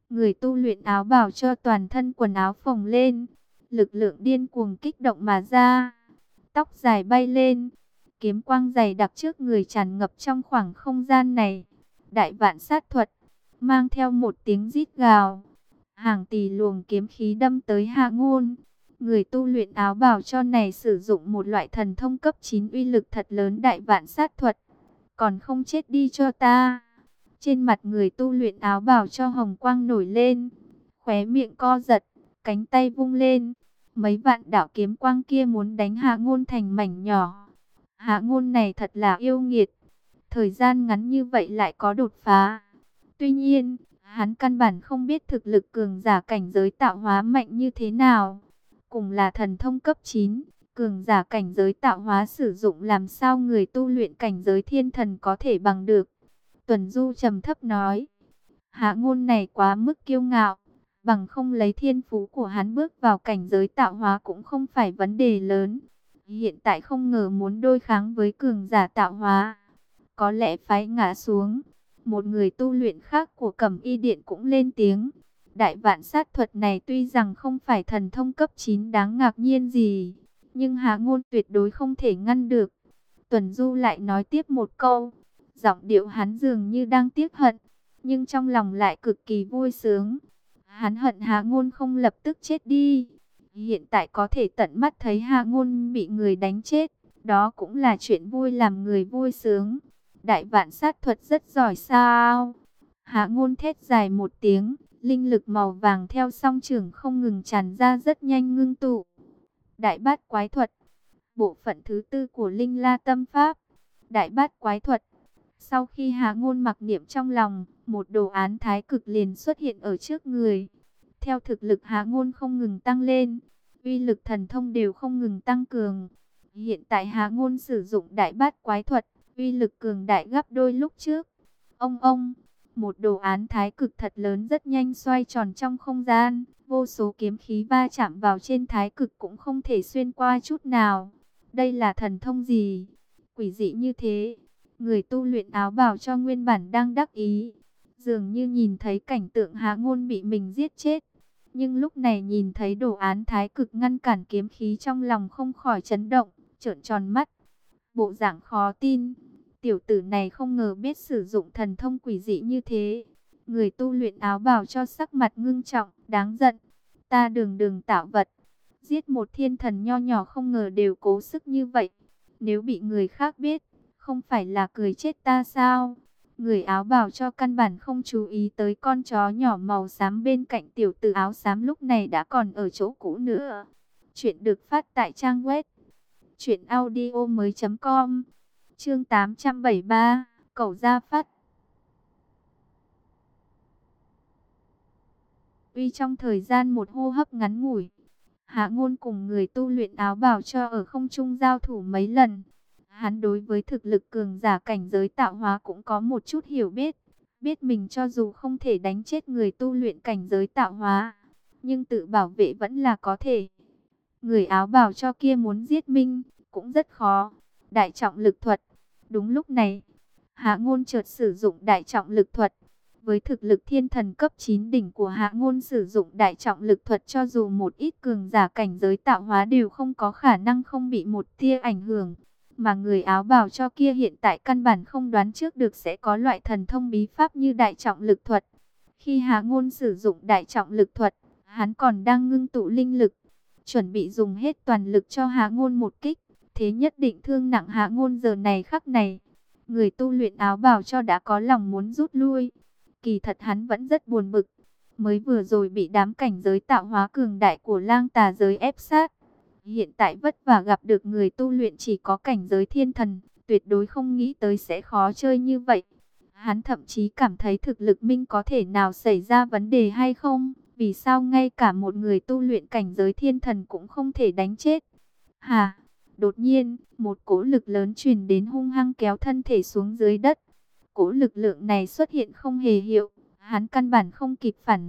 Người tu luyện áo bào cho toàn thân quần áo phồng lên, lực lượng điên cuồng kích động mà ra. Tóc dài bay lên, kiếm quang dày đặc trước người tràn ngập trong khoảng không gian này. Đại vạn sát thuật, mang theo một tiếng rít gào. Hàng tỷ luồng kiếm khí đâm tới Hạ Ngôn. Người tu luyện áo bào cho này sử dụng một loại thần thông cấp 9 uy lực thật lớn, đại vạn sát thuật. Còn không chết đi cho ta. Trên mặt người tu luyện áo bào cho hồng quang nổi lên. Khóe miệng co giật, cánh tay vung lên. Mấy vạn đạo kiếm quang kia muốn đánh Hạ Ngôn thành mảnh nhỏ. Hạ Ngôn này thật là yêu nghiệt. Thời gian ngắn như vậy lại có đột phá. Tuy nhiên, hắn căn bản không biết thực lực cường giả cảnh giới tạo hóa mạnh như thế nào. Cùng là thần thông cấp 9, cường giả cảnh giới tạo hóa sử dụng làm sao người tu luyện cảnh giới thiên thần có thể bằng được. Tuần Du trầm thấp nói, Hạ Ngôn này quá mức kiêu ngạo, bằng không lấy thiên phú của hắn bước vào cảnh giới tạo hóa cũng không phải vấn đề lớn. Hiện tại không ngờ muốn đối kháng với cường giả tạo hóa, có lẽ phải ngã xuống. Một người tu luyện khác của Cẩm Y Điện cũng lên tiếng. Đại vạn sát thuật này tuy rằng không phải thần thông cấp 9 đáng ngạc nhiên gì, nhưng Hạ Ngôn tuyệt đối không thể ngăn được. Tuần Du lại nói tiếp một câu, giọng điệu hắn dường như đang tiếc hận, nhưng trong lòng lại cực kỳ vui sướng. Hắn hận Hạ Ngôn không lập tức chết đi. Hiện tại có thể tận mắt thấy Hạ Ngôn bị người đánh chết, đó cũng là chuyện vui làm người vui sướng. Đại vạn sát thuật rất giỏi sao? Hạ Ngôn thét dài một tiếng, linh lực màu vàng theo song chưởng không ngừng tràn ra rất nhanh ngưng tụ. Đại bát quái thuật, bộ phận thứ tư của Linh La Tâm Pháp. Đại bát quái thuật. Sau khi Hạ Ngôn mặc niệm trong lòng, một đồ án thái cực liền xuất hiện ở trước người. Theo thực lực Hạ Ngôn không ngừng tăng lên, uy lực thần thông đều không ngừng tăng cường. Hiện tại Hạ Ngôn sử dụng đại bát quái thuật, uy lực cường đại gấp đôi lúc trước. Ông, một đồ án thái cực thật lớn rất nhanh xoay tròn trong không gian, vô số kiếm khí va chạm vào trên thái cực cũng không thể xuyên qua chút nào. Đây là thần thông gì? Quỷ dị như thế. Người tu luyện áo bào cho nguyên bản đang đắc ý, dường như nhìn thấy cảnh tượng Hạ Ngôn bị mình giết chết. Nhưng lúc này nhìn thấy đồ án thái cực ngăn cản kiếm khí, trong lòng không khỏi chấn động, trợn tròn mắt. Bộ dạng khó tin, tiểu tử này không ngờ biết sử dụng thần thông quỷ dị như thế. Người tu luyện áo bào cho sắc mặt ngưng trọng, đáng giận. Ta đường tạo vật, giết một thiên thần nho nhỏ không ngờ đều cố sức như vậy. Nếu bị người khác biết, không phải là cười chết ta sao? Người áo bào cho căn bản không chú ý tới con chó nhỏ màu xám bên cạnh tiểu tử áo xám lúc này đã còn ở chỗ cũ nữa. Chuyện được phát tại trang web truyệnaudiomoi.com. Chương 873, Cẩu Gia Phát. Tuy trong thời gian một hô hấp ngắn ngủi, Hạ Ngôn cùng người tu luyện áo bào cho ở không trung giao thủ mấy lần. Hắn đối với thực lực cường giả cảnh giới tạo hóa cũng có một chút hiểu biết. Biết mình cho dù không thể đánh chết người tu luyện cảnh giới tạo hóa, nhưng tự bảo vệ vẫn là có thể. Người áo bào cho kia muốn giết Minh cũng rất khó. Đại trọng lực thuật. Đúng lúc này, Hạ Ngôn chợt sử dụng đại trọng lực thuật. Với thực lực thiên thần cấp 9 đỉnh của Hạ Ngôn, sử dụng đại trọng lực thuật cho dù một ít cường giả cảnh giới tạo hóa đều không có khả năng không bị một tia ảnh hưởng. Mà người áo bào cho kia hiện tại căn bản không đoán trước được sẽ có loại thần thông bí pháp như đại trọng lực thuật. Khi Hạ Ngôn sử dụng đại trọng lực thuật, hắn còn đang ngưng tụ linh lực, chuẩn bị dùng hết toàn lực cho Hạ Ngôn một kích, thế nhất định thương nặng Hạ Ngôn giờ này khắc này. Người tu luyện áo bào cho đã có lòng muốn rút lui. Kỳ thật hắn vẫn rất buồn bực, mới vừa rồi bị đám cảnh giới tạo hóa cường đại của Lang Tà giới ép sát. Hiện tại vất vả gặp được người tu luyện chỉ có cảnh giới thiên thần, tuyệt đối không nghĩ tới sẽ khó chơi như vậy. Hắn thậm chí cảm thấy thực lực Minh có thể nào xảy ra vấn đề hay không? Vì sao ngay cả một người tu luyện cảnh giới thiên thần cũng không thể đánh chết? Hà! Đột nhiên, một cỗ lực lớn truyền đến hung hăng kéo thân thể xuống dưới đất. Cỗ lực lượng này xuất hiện không hề hiệu, hắn căn bản không kịp phản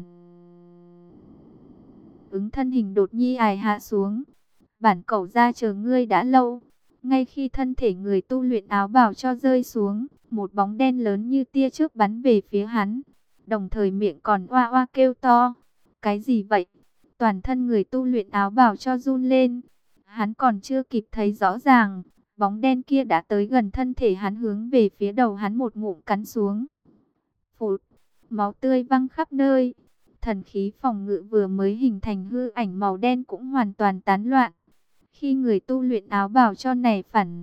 ứng, thân hình đột nhiên ài hạ xuống. Bản Cẩu gia chờ ngươi đã lâu. Ngay khi thân thể người tu luyện áo bào cho rơi xuống, một bóng đen lớn như tia chớp bắn về phía hắn. đồng thời miệng còn oa oa kêu to. Cái gì vậy? Toàn thân người tu luyện áo bào cho run lên. Hắn còn chưa kịp thấy rõ ràng, bóng đen kia đã tới gần thân thể hắn, hướng về phía đầu hắn một ngụm cắn xuống. Phụt, máu tươi văng khắp nơi. Thần khí phòng ngự vừa mới hình thành hư ảnh màu đen cũng hoàn toàn tán loạn. Khi người tu luyện áo bào cho này phản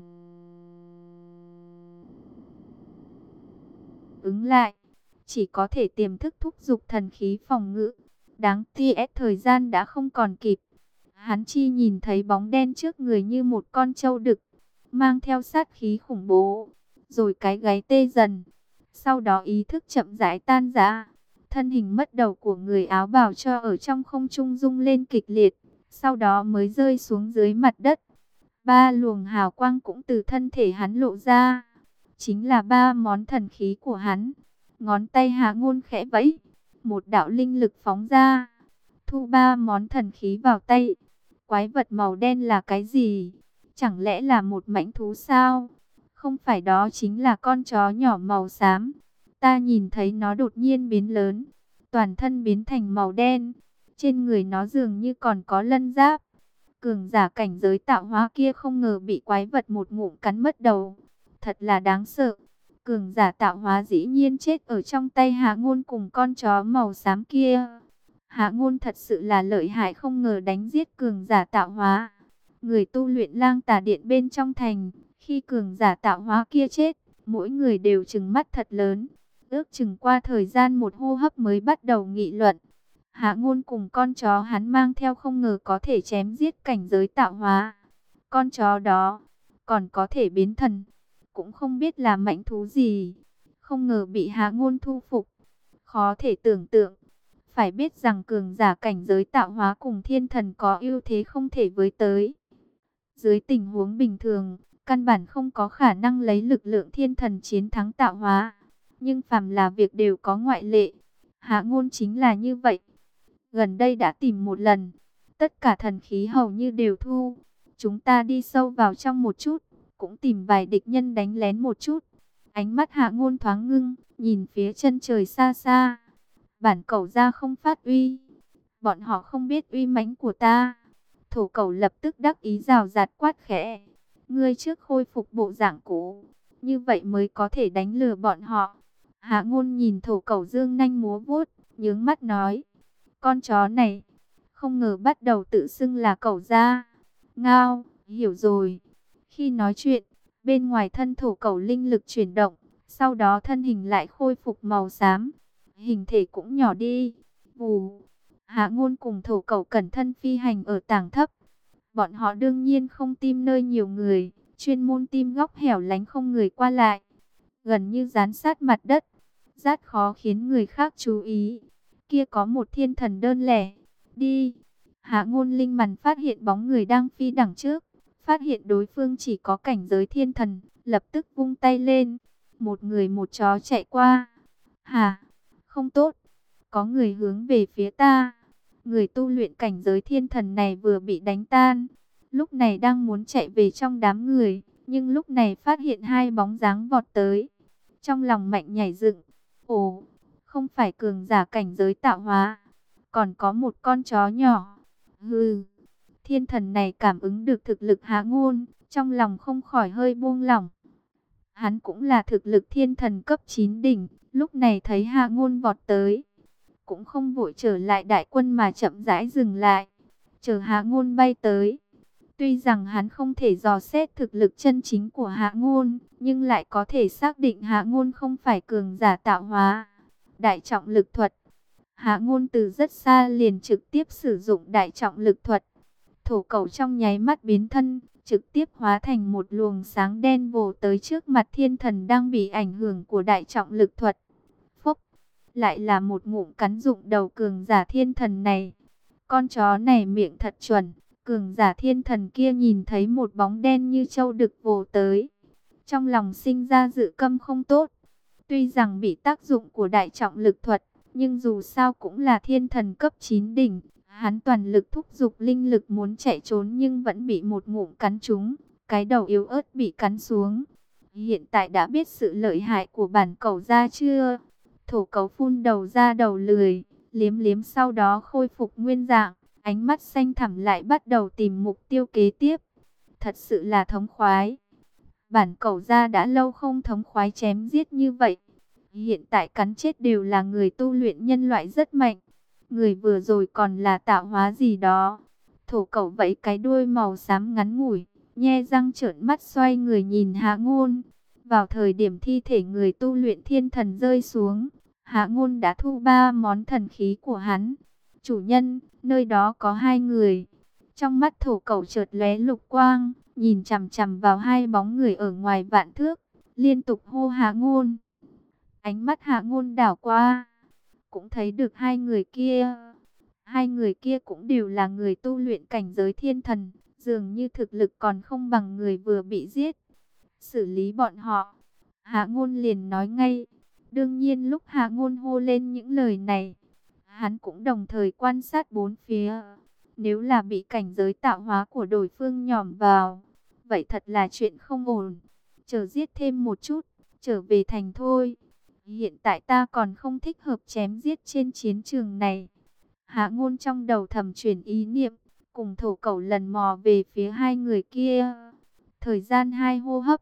ứng lại, chỉ có thể tiềm thức thúc giục thần khí phòng ngự. Đáng tiếc thời gian đã không còn kịp. Hắn chỉ nhìn thấy bóng đen trước người như một con trâu đực, mang theo sát khí khủng bố, rồi cái gáy tê dần. Sau đó ý thức chậm rãi tan rã, thân hình mất đầu của người áo bào cho ở trong không trung rung lên kịch liệt, sau đó mới rơi xuống dưới mặt đất. Ba luồng hào quang cũng từ thân thể hắn lộ ra, chính là ba món thần khí của hắn. Ngón tay Hạ Ngôn khẽ vẫy, một đạo linh lực phóng ra, thu ba món thần khí vào tay. Quái vật màu đen là cái gì? Chẳng lẽ là một mãnh thú sao? Không phải, đó chính là con chó nhỏ màu xám. Ta nhìn thấy nó đột nhiên biến lớn, toàn thân biến thành màu đen. Trên người nó dường như còn có lân giáp. Cường giả cảnh giới tạo hóa kia không ngờ bị quái vật một ngụm cắn mất đầu. Thật là đáng sợ. Cường giả tạo hóa dĩ nhiên chết ở trong tay Hạ Ngôn cùng con chó màu xám kia. Hạ Ngôn thật sự là lợi hại, không ngờ đánh giết cường giả tạo hóa. Người tu luyện Lang Tà Điện bên trong thành, khi cường giả tạo hóa kia chết, mỗi người đều trừng mắt thật lớn. Ước chừng qua thời gian một hô hấp mới bắt đầu nghị luận. Hạ Ngôn cùng con chó hắn mang theo không ngờ có thể chém giết cảnh giới tạo hóa. Con chó đó còn có thể biến thần, cũng không biết là mãnh thú gì. Không ngờ bị Hạ Ngôn thu phục, khó thể tưởng tượng. Phải biết rằng cường giả cảnh giới tạo hóa cùng thiên thần có ưu thế không thể với tới. Dưới tình huống bình thường, căn bản không có khả năng lấy lực lượng thiên thần chiến thắng tạo hóa. Nhưng phàm là việc đều có ngoại lệ. Hạ Ngôn chính là như vậy. Gần đây đã tìm một lần, tất cả thần khí hầu như đều thu. Chúng ta đi sâu vào trong một chút, cũng tìm vài địch nhân đánh lén một chút. Ánh mắt Hạ Ngôn thoáng ngưng, nhìn phía chân trời xa xa. Bản cẩu ra không phát uy, bọn họ không biết uy mãnh của ta. Thổ cẩu lập tức đắc ý rào rạt quát khẽ. Ngươi trước khôi phục bộ dạng cũ, như vậy mới có thể đánh lừa bọn họ. Hạ Ngôn nhìn thổ cẩu dương nanh múa vuốt, nhướng mắt nói. Con chó này, không ngờ bắt đầu tự xưng là cẩu ra. Ngao, hiểu rồi. Khi nói chuyện, bên ngoài thân thổ cẩu linh lực chuyển động, sau đó thân hình lại khôi phục màu xám. Hình thể cũng nhỏ đi. Vù. Hạ Ngôn cùng thổ cẩu cẩn thân phi hành ở tầng thấp. Bọn họ đương nhiên không tìm nơi nhiều người, chuyên môn tìm góc hẻo lánh không người qua lại, gần như dán sát mặt đất, rất khó khiến người khác chú ý. Kia có một thiên thần đơn lẻ. Đi. Hạ Ngôn linh mằn phát hiện bóng người đang phi đằng trước, phát hiện đối phương chỉ có cảnh giới thiên thần, lập tức vung tay lên. Một người một chó chạy qua. Hả? Không tốt. Có người hướng về phía ta. Người tu luyện cảnh giới thiên thần này vừa bị đánh tan, lúc này đang muốn chạy về trong đám người, nhưng lúc này phát hiện hai bóng dáng vọt tới. Trong lòng mạnh nhảy dựng. Ồ, không phải cường giả cảnh giới tạo hóa, còn có một con chó nhỏ. Hừ. Thiên thần này cảm ứng được thực lực Hạ Ngôn, trong lòng không khỏi hơi buông lỏng. Hắn cũng là thực lực thiên thần cấp 9 đỉnh, lúc này thấy Hạ Ngôn vọt tới, cũng không vội trở lại đại quân mà chậm rãi dừng lại, chờ Hạ Ngôn bay tới. Tuy rằng hắn không thể dò xét thực lực chân chính của Hạ Ngôn, nhưng lại có thể xác định Hạ Ngôn không phải cường giả tạo hóa. Đại trọng lực thuật. Hạ Ngôn từ rất xa liền trực tiếp sử dụng đại trọng lực thuật. Thổ cẩu trong nháy mắt biến thân, trực tiếp hóa thành một luồng sáng đen vồ tới trước mặt thiên thần đang bị ảnh hưởng của đại trọng lực thuật. Phốc, lại là một ngụm cắn dụng đầu cường giả thiên thần này. Con chó này miệng thật chuẩn. Cường giả thiên thần kia nhìn thấy một bóng đen như trâu đực vồ tới, trong lòng sinh ra dự căm không tốt. Tuy rằng bị tác dụng của đại trọng lực thuật, nhưng dù sao cũng là thiên thần cấp 9 đỉnh. Hắn toàn lực thúc giục linh lực muốn chạy trốn nhưng vẫn bị một ngụm cắn trúng, cái đầu yếu ớt bị cắn xuống. Hiện tại đã biết sự lợi hại của bản cẩu gia chưa? Thổ cẩu phun đầu ra đầu lười, liếm liếm sau đó khôi phục nguyên dạng, ánh mắt xanh thẳm lại bắt đầu tìm mục tiêu kế tiếp. Thật sự là thống khoái. Bản cẩu gia đã lâu không thống khoái chém giết như vậy. Hiện tại cắn chết đều là người tu luyện nhân loại rất mạnh. Người vừa rồi còn là tạo hóa gì đó. Thổ cẩu vẫy cái đuôi màu xám ngắn ngủi, nhe răng trợn mắt xoay người nhìn Hạ Ngôn. Vào thời điểm thi thể người tu luyện thiên thần rơi xuống, Hạ Ngôn đã thu 3 món thần khí của hắn. Chủ nhân, nơi đó có 2 người. Trong mắt thổ cẩu chợt lóe lục quang, nhìn chằm chằm vào 2 bóng người ở ngoài vạn thước, liên tục hô Hạ Ngôn. Ánh mắt Hạ Ngôn đảo qua, cũng thấy được 2 người kia. 2 người kia cũng đều là người tu luyện cảnh giới thiên thần, dường như thực lực còn không bằng người vừa bị giết. Xử lý bọn họ. Hạ Ngôn liền nói ngay. Đương nhiên lúc Hạ Ngôn hô lên những lời này, hắn cũng đồng thời quan sát bốn phía. Nếu là bị cảnh giới tạo hóa của đối phương nhòm vào, vậy thật là chuyện không ổn. Chờ giết thêm một chút, trở về thành thôi. Hiện tại ta còn không thích hợp chém giết trên chiến trường này. Hạ Ngôn trong đầu thầm chuyển ý niệm, cùng thổ cẩu lần mò về phía 2 người kia. Thời gian 2 hô hấp,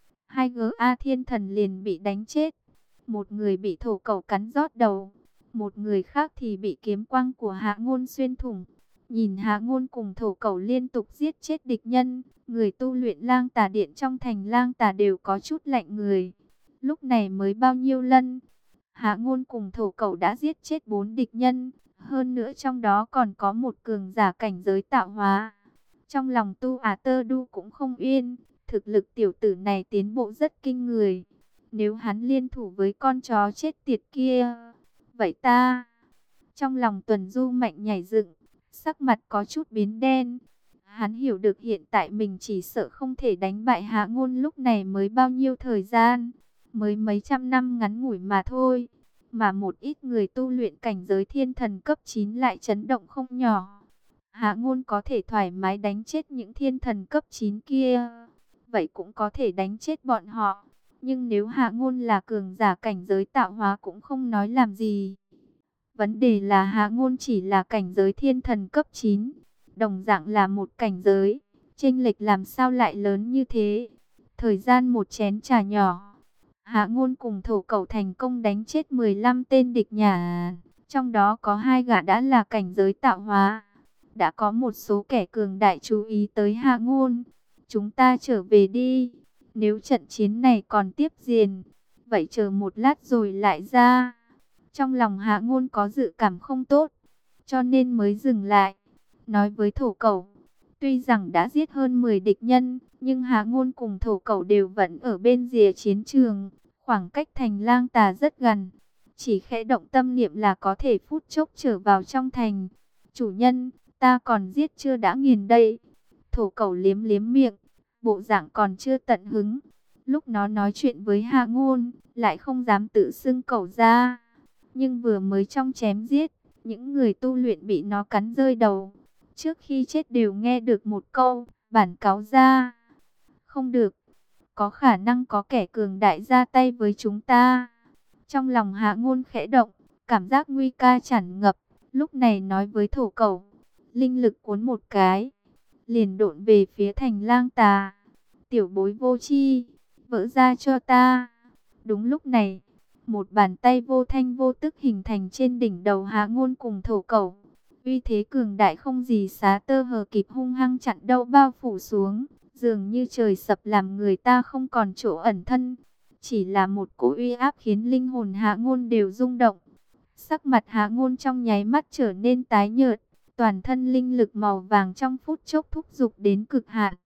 2 GA thiên thần liền bị đánh chết. Một người bị thổ cẩu cắn rót đầu, một người khác thì bị kiếm quang của Hạ Ngôn xuyên thủng. Nhìn Hạ Ngôn cùng thổ cẩu liên tục giết chết địch nhân, người tu luyện Lang Tà Điện trong thành Lang Tà đều có chút lạnh người. Lúc này mới bao nhiêu lần, Hạ Ngôn cùng thổ cẩu đã giết chết 4 địch nhân, hơn nữa trong đó còn có một cường giả cảnh giới tạo hóa. Trong lòng Tu Á Tơ Đu cũng không yên, thực lực tiểu tử này tiến bộ rất kinh người. Nếu hắn liên thủ với con chó chết tiệt kia, vậy ta... Trong lòng Tuần Du mạnh nhảy dựng, sắc mặt có chút biến đen. Hắn hiểu được hiện tại mình chỉ sợ không thể đánh bại Hạ Ngôn, lúc này mới bao nhiêu thời gian, mới mấy trăm năm ngắn ngủi mà thôi. Mà một ít người tu luyện cảnh giới thiên thần cấp 9 lại chấn động không nhỏ. Hạ Ngôn có thể thoải mái đánh chết những thiên thần cấp 9 kia, vậy cũng có thể đánh chết bọn họ. Nhưng nếu Hạ Ngôn là cường giả cảnh giới tạo hóa cũng không nói làm gì. Vấn đề là Hạ Ngôn chỉ là cảnh giới thiên thần cấp 9, đồng dạng là một cảnh giới, chênh lệch làm sao lại lớn như thế. Thời gian một chén trà nhỏ, Hạ Ngôn cùng thổ cẩu thành công đánh chết 15 tên địch nhà, trong đó có 2 gã đã là cảnh giới tạo hóa. Đã có một số kẻ cường đại chú ý tới Hạ Ngôn. Chúng ta trở về đi. Nếu trận chiến này còn tiếp diễn, vậy chờ một lát rồi lại ra. Trong lòng Hạ Ngôn có dự cảm không tốt, cho nên mới dừng lại. Nói với thổ cẩu, tuy rằng đã giết hơn 10 địch nhân, nhưng Hạ Ngôn cùng thổ cẩu đều vẫn ở bên rìa chiến trường. Khoảng cách thành Lang Tà rất gần, chỉ khẽ động tâm niệm là có thể phút chốc trở vào trong thành. Chủ nhân, ta còn giết chưa đã nghiền đây. Thổ cẩu liếm liếm miệng, bộ dạng còn chưa tận hứng. Lúc nó nói chuyện với Hạ Ngôn, lại không dám tự xưng cẩu ra. Nhưng vừa mới trong chém giết, những người tu luyện bị nó cắn rơi đầu, trước khi chết đều nghe được một câu, bản cáo ra. Không được, có khả năng có kẻ cường đại ra tay với chúng ta. Trong lòng Hạ Ngôn khẽ động, cảm giác nguy ca tràn ngập, lúc này nói với thổ cẩu, linh lực cuốn một cái, liền độn về phía thành Lang Tà. Tiểu bối vô tri, vỡ ra cho ta. Đúng lúc này, một bàn tay vô thanh vô tức hình thành trên đỉnh đầu Hạ Ngôn cùng thổ cẩu. Uy thế cường đại không gì xá tơ hờ kịp hung hăng chặn đâu bao phủ xuống, dường như trời sập làm người ta không còn chỗ ẩn thân. Chỉ là một cỗ uy áp khiến linh hồn Hạ Ngôn đều rung động. Sắc mặt Hạ Ngôn trong nháy mắt trở nên tái nhợt, toàn thân linh lực màu vàng trong phút chốc thúc giục đến cực hạn.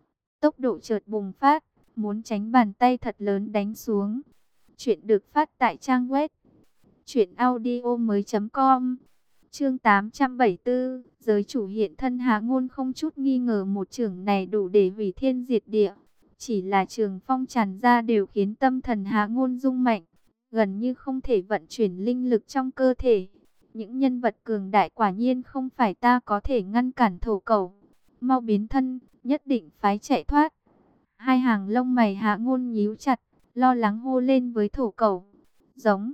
Tốc độ chợt bùng phát, muốn tránh bàn tay thật lớn đánh xuống. Chuyện được phát tại trang web truyệnaudiomoi.com. Chương 874, giới chủ hiện thân. Hạ Ngôn không chút nghi ngờ một chưởng này đủ để hủy thiên diệt địa. Chỉ là trường phong tràn ra đều khiến tâm thần Hạ Ngôn rung mạnh, gần như không thể vận chuyển linh lực trong cơ thể. Những nhân vật cường đại quả nhiên không phải ta có thể ngăn cản. Thổ cẩu, mau biến thân, nhất định phái chạy thoát. Hai hàng lông mày Hạ Ngôn nhíu chặt, lo lắng hô lên với thổ cẩu. Giống.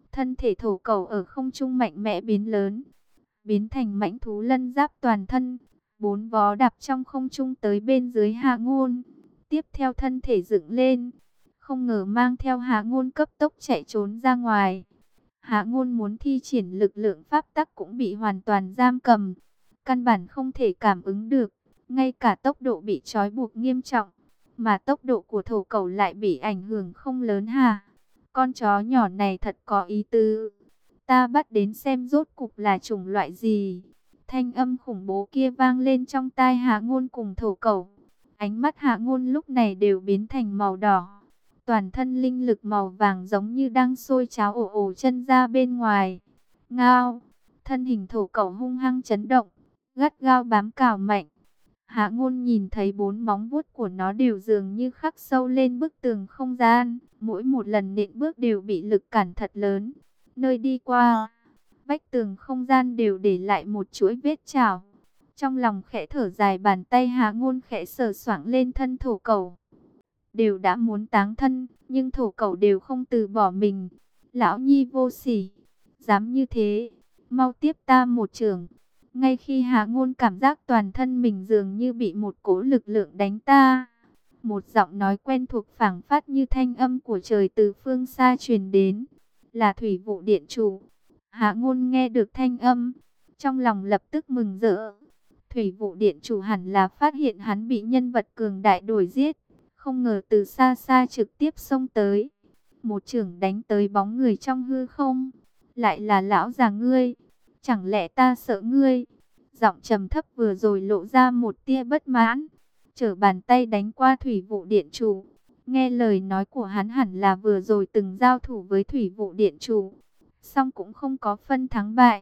Thân thể thổ cẩu ở không trung mạnh mẽ biến lớn, biến thành mãnh thú lân giáp toàn thân, bốn vó đạp trong không trung tới bên dưới Hạ Ngôn. Tiếp theo thân thể dựng lên, không ngờ mang theo Hạ Ngôn cấp tốc chạy trốn ra ngoài. Hạ Ngôn muốn thi triển lực lượng pháp tắc cũng bị hoàn toàn giam cầm, căn bản không thể cảm ứng được, ngay cả tốc độ bị trói buộc nghiêm trọng, mà tốc độ của thổ cẩu lại bị ảnh hưởng không lớn hà. Con chó nhỏ này thật có ý tứ. Ta bắt đến xem rốt cục là chủng loại gì. Thanh âm khủng bố kia vang lên trong tai Hạ Ngôn cùng thổ cẩu. Ánh mắt Hạ Ngôn lúc này đều biến thành màu đỏ. Toàn thân linh lực màu vàng giống như đang sôi cháo ồ ồ chân ra bên ngoài. Ngao, thân hình thổ cẩu hung hăng chấn động, gắt gao bám cào mạnh. Hạ Ngôn nhìn thấy bốn móng vuốt của nó đều dường như khắc sâu lên bức tường không gian, mỗi một lần nện bước đều bị lực cản thật lớn. Nơi đi qua, vách tường không gian đều để lại một chuỗi vết chảo. Trong lòng khẽ thở dài, bàn tay Hạ Ngôn khẽ sờ soạng lên thân thổ cẩu. Đều đã muốn táng thân, nhưng thổ cẩu đều không từ bỏ mình. Lão nhi vô sỉ, dám như thế, mau tiếp ta một chưởng. Ngay khi Hạ Ngôn cảm giác toàn thân mình dường như bị một cỗ lực lượng đánh ta, một giọng nói quen thuộc phảng phất như thanh âm của trời từ phương xa truyền đến, là Thủy Vụ Điện Chủ. Hạ Ngôn nghe được thanh âm, trong lòng lập tức mừng rỡ. Thủy Vụ Điện Chủ hẳn là phát hiện hắn bị nhân vật cường đại đuổi giết, không ngờ từ xa xa trực tiếp xông tới, một chưởng đánh tới bóng người trong hư không. Lại là lão già ngươi, chẳng lẽ ta sợ ngươi? Giọng trầm thấp vừa rồi lộ ra một tia bất mãn, trở bàn tay đánh qua Thủy Vụ Điện Chủ. Nghe lời nói của hắn hẳn là vừa rồi từng giao thủ với Thủy Vụ Điện Chủ, song cũng không có phân thắng bại.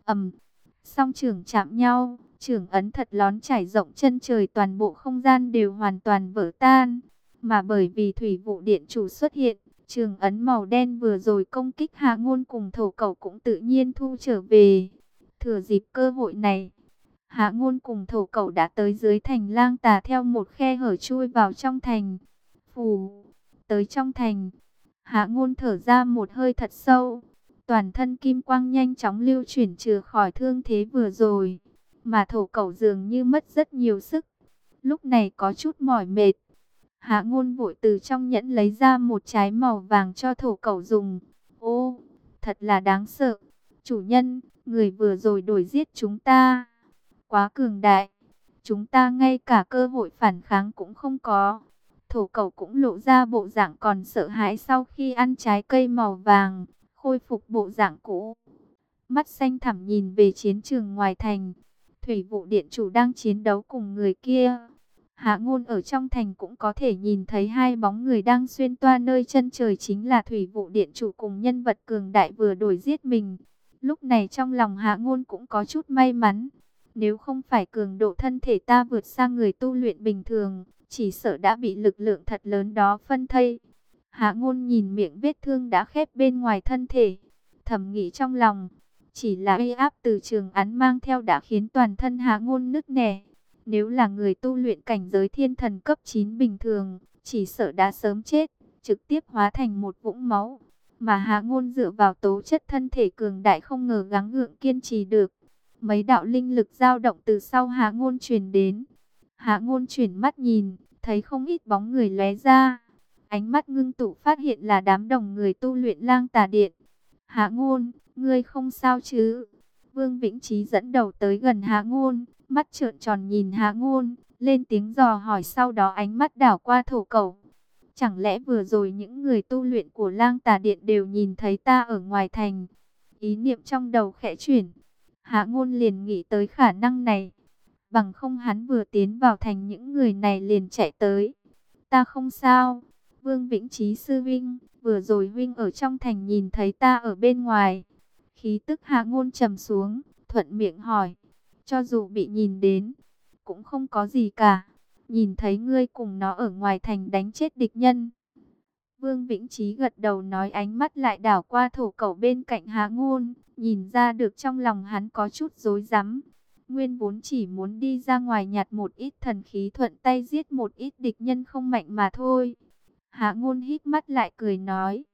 Song chưởng chạm nhau, chưởng ấn thật lón trải rộng chân trời, toàn bộ không gian đều hoàn toàn vỡ tan. Mà bởi vì Thủy Vụ Điện Chủ xuất hiện, trường ấn màu đen vừa rồi công kích Hạ Ngôn cùng thổ cẩu cũng tự nhiên thu trở về. Thừa dịp cơ hội này, Hạ Ngôn cùng thổ cẩu đã tới dưới thành Lang Tà, theo một khe hở chui vào trong thành. Phù, tới trong thành, Hạ Ngôn thở ra một hơi thật sâu. Toàn thân kim quang nhanh chóng lưu chuyển trừ khỏi thương thế vừa rồi, mà thổ cẩu dường như mất rất nhiều sức, lúc này có chút mỏi mệt. Hạ Ngôn vội từ trong nhẫn lấy ra một trái màu vàng cho thổ cẩu dùng. Ô, thật là đáng sợ. Chủ nhân, người vừa rồi đuổi giết chúng ta quá cường đại, chúng ta ngay cả cơ hội phản kháng cũng không có. Thổ cẩu cũng lộ ra bộ dạng còn sợ hãi sau khi ăn trái cây màu vàng, khôi phục bộ dạng cũ. Mắt xanh thẳm nhìn về chiến trường ngoài thành, Thủy Vụ Điện Chủ đang chiến đấu cùng người kia. Hạ Ngôn ở trong thành cũng có thể nhìn thấy hai bóng người đang xuyên toa nơi chân trời, chính là Thủy Vụ Điện Chủ cùng nhân vật cường đại vừa đuổi giết mình. Lúc này trong lòng Hạ Ngôn cũng có chút may mắn. Nếu không phải cường độ thân thể ta vượt xa người tu luyện bình thường, chỉ sợ đã bị lực lượng thật lớn đó phân thây. Hạ Ngôn nhìn miệng vết thương đã khép bên ngoài thân thể, thầm nghĩ trong lòng, chỉ là uy áp từ trường ấn mang theo đã khiến toàn thân Hạ Ngôn nứt nẻ. Nếu là người tu luyện cảnh giới thiên thần cấp 9 bình thường, chỉ sợ đã sớm chết, trực tiếp hóa thành một vũng máu. Mà Hạ Ngôn dựa vào tố chất thân thể cường đại không ngờ gắng gượng kiên trì được. Mấy đạo linh lực dao động từ sau Hạ Ngôn truyền đến. Hạ Ngôn chuyển mắt nhìn, thấy không ít bóng người lóe ra. Ánh mắt ngưng tụ phát hiện là đám đồng người tu luyện Lang Tà Điện. Hạ Ngôn, ngươi không sao chứ? Vương Vĩnh Chí dẫn đầu tới gần Hạ Ngôn, mắt trợn tròn nhìn Hạ Ngôn, lên tiếng dò hỏi, sau đó ánh mắt đảo qua thổ cẩu. Chẳng lẽ vừa rồi những người tu luyện của Lang Tà Điện đều nhìn thấy ta ở ngoài thành? Ý niệm trong đầu khẽ chuyển, Hạ Ngôn liền nghĩ tới khả năng này. Bằng không hắn vừa tiến vào thành những người này liền chạy tới. Ta không sao. Vương Vĩnh Chí sư huynh, vừa rồi huynh ở trong thành nhìn thấy ta ở bên ngoài. Khí tức Hạ Ngôn trầm xuống, thuận miệng hỏi. Cho dù bị nhìn đến, cũng không có gì cả. Nhìn thấy ngươi cùng nó ở ngoài thành đánh chết địch nhân. Vương Vĩnh Chí gật đầu nói, ánh mắt lại đảo qua thổ cẩu bên cạnh Hạ Ngôn. Nhìn ra được trong lòng hắn có chút rối rắm. Nguyên vốn chỉ muốn đi ra ngoài nhặt một ít thần khí, thuận tay giết một ít địch nhân không mạnh mà thôi. Hạ Ngôn híp mắt lại cười nói,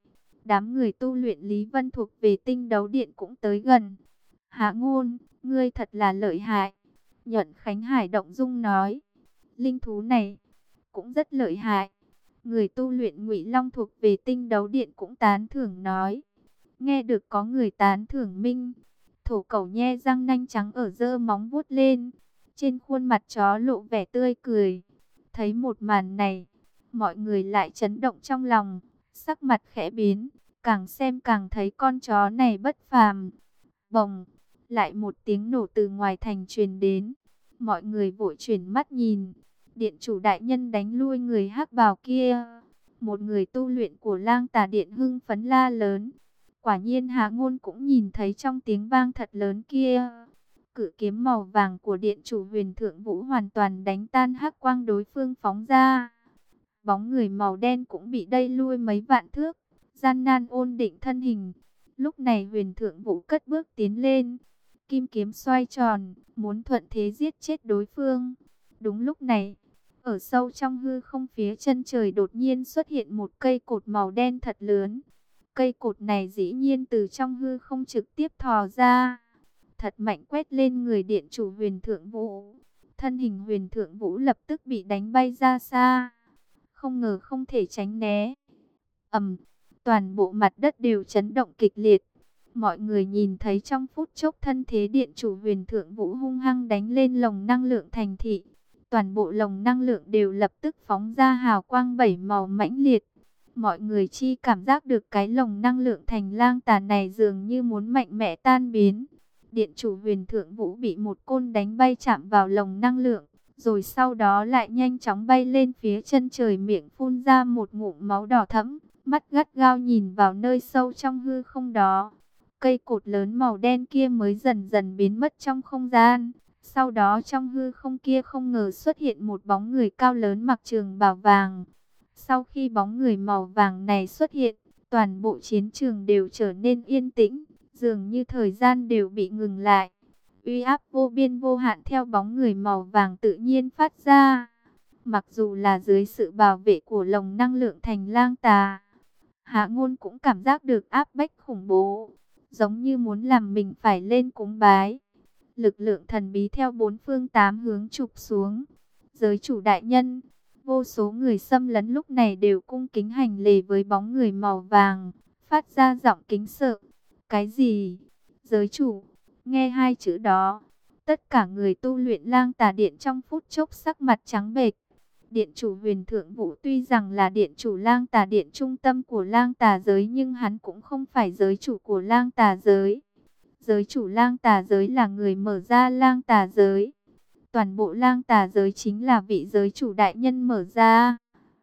Đám người tu luyện Lý Vân thuộc về Tinh Đấu Điện cũng tới gần. Hạ Ngôn, ngươi thật là lợi hại. Nhuận Khánh Hải động dung nói, linh thú này cũng rất lợi hại. Người tu luyện Ngụy Long thuộc về Tinh Đấu Điện cũng tán thưởng nói. Nghe được có người tán thưởng Minh, Thổ Cẩu nhe răng nanh trắng ở giơ móng vuốt lên, trên khuôn mặt chó lộ vẻ tươi cười. Thấy một màn này, mọi người lại chấn động trong lòng, sắc mặt khẽ biến, càng xem càng thấy con chó này bất phàm. Bồng, lại một tiếng nổ từ ngoài thành truyền đến. Mọi người vội chuyển mắt nhìn, điện chủ đại nhân đánh lui người hắc bào kia. Một người tu luyện của Lang Tà Điện hưng phấn la lớn. Quả nhiên Hạ Ngôn cũng nhìn thấy trong tiếng vang thật lớn kia. Cự kiếm màu vàng của điện chủ Huyền Thượng Vũ hoàn toàn đánh tan hắc quang đối phương phóng ra. Bóng người màu đen cũng bị đẩy lui mấy vạn thước, gian nan ổn định thân hình. Lúc này Huyền Thượng Vũ cất bước tiến lên, kim kiếm xoay tròn, muốn thuận thế giết chết đối phương. Đúng lúc này, ở sâu trong hư không phía chân trời đột nhiên xuất hiện một cây cột màu đen thật lớn. Cây cột này dĩ nhiên từ trong hư không trực tiếp thò ra, thật mạnh quét lên người điện chủ Huyền Thượng Vũ. Thân hình Huyền Thượng Vũ lập tức bị đánh bay ra xa, không ngờ không thể tránh né. Ầm, toàn bộ mặt đất đều chấn động kịch liệt. Mọi người nhìn thấy trong phút chốc thân thế điện chủ Huyền Thượng Vũ hung hăng đánh lên lồng năng lượng thành thị. Toàn bộ lồng năng lượng đều lập tức phóng ra hào quang bảy màu mãnh liệt. Mọi người chi cảm giác được cái lồng năng lượng thành lang tà này dường như muốn mạnh mẽ tan biến. Điện chủ Huyền Thượng Vũ bị một côn đánh bay chạm vào lồng năng lượng, rồi sau đó lại nhanh chóng bay lên phía chân trời, miệng phun ra một ngụm máu đỏ thẫm, mắt gắt gao nhìn vào nơi sâu trong hư không đó. Cây cột lớn màu đen kia mới dần dần biến mất trong không gian. Sau đó trong hư không kia không ngờ xuất hiện một bóng người cao lớn mặc trường bào vàng. Sau khi bóng người màu vàng này xuất hiện, toàn bộ chiến trường đều trở nên yên tĩnh, dường như thời gian đều bị ngừng lại. Uy áp vô biên vô hạn theo bóng người màu vàng tự nhiên phát ra. Mặc dù là dưới sự bảo vệ của lồng năng lượng thành lang tà, Hạ Ngôn cũng cảm giác được áp bách khủng bố, giống như muốn làm mình phải lên cúng bái. Lực lượng thần bí theo bốn phương tám hướng chụp xuống. Giới chủ đại nhân, vô số người xâm lấn lúc này đều cung kính hành lễ với bóng người màu vàng, phát ra giọng kính sợ. Cái gì? Giới chủ? Nghe hai chữ đó, tất cả người tu luyện Lang Tà Điện trong phút chốc sắc mặt trắng bệch. Điện chủ Huyền Thượng Vũ tuy rằng là điện chủ Lang Tà Điện trung tâm của Lang Tà giới, nhưng hắn cũng không phải giới chủ của Lang Tà giới. Giới chủ Lang Tà giới là người mở ra Lang Tà giới. Toàn bộ Lang Tà giới chính là vị giới chủ đại nhân mở ra.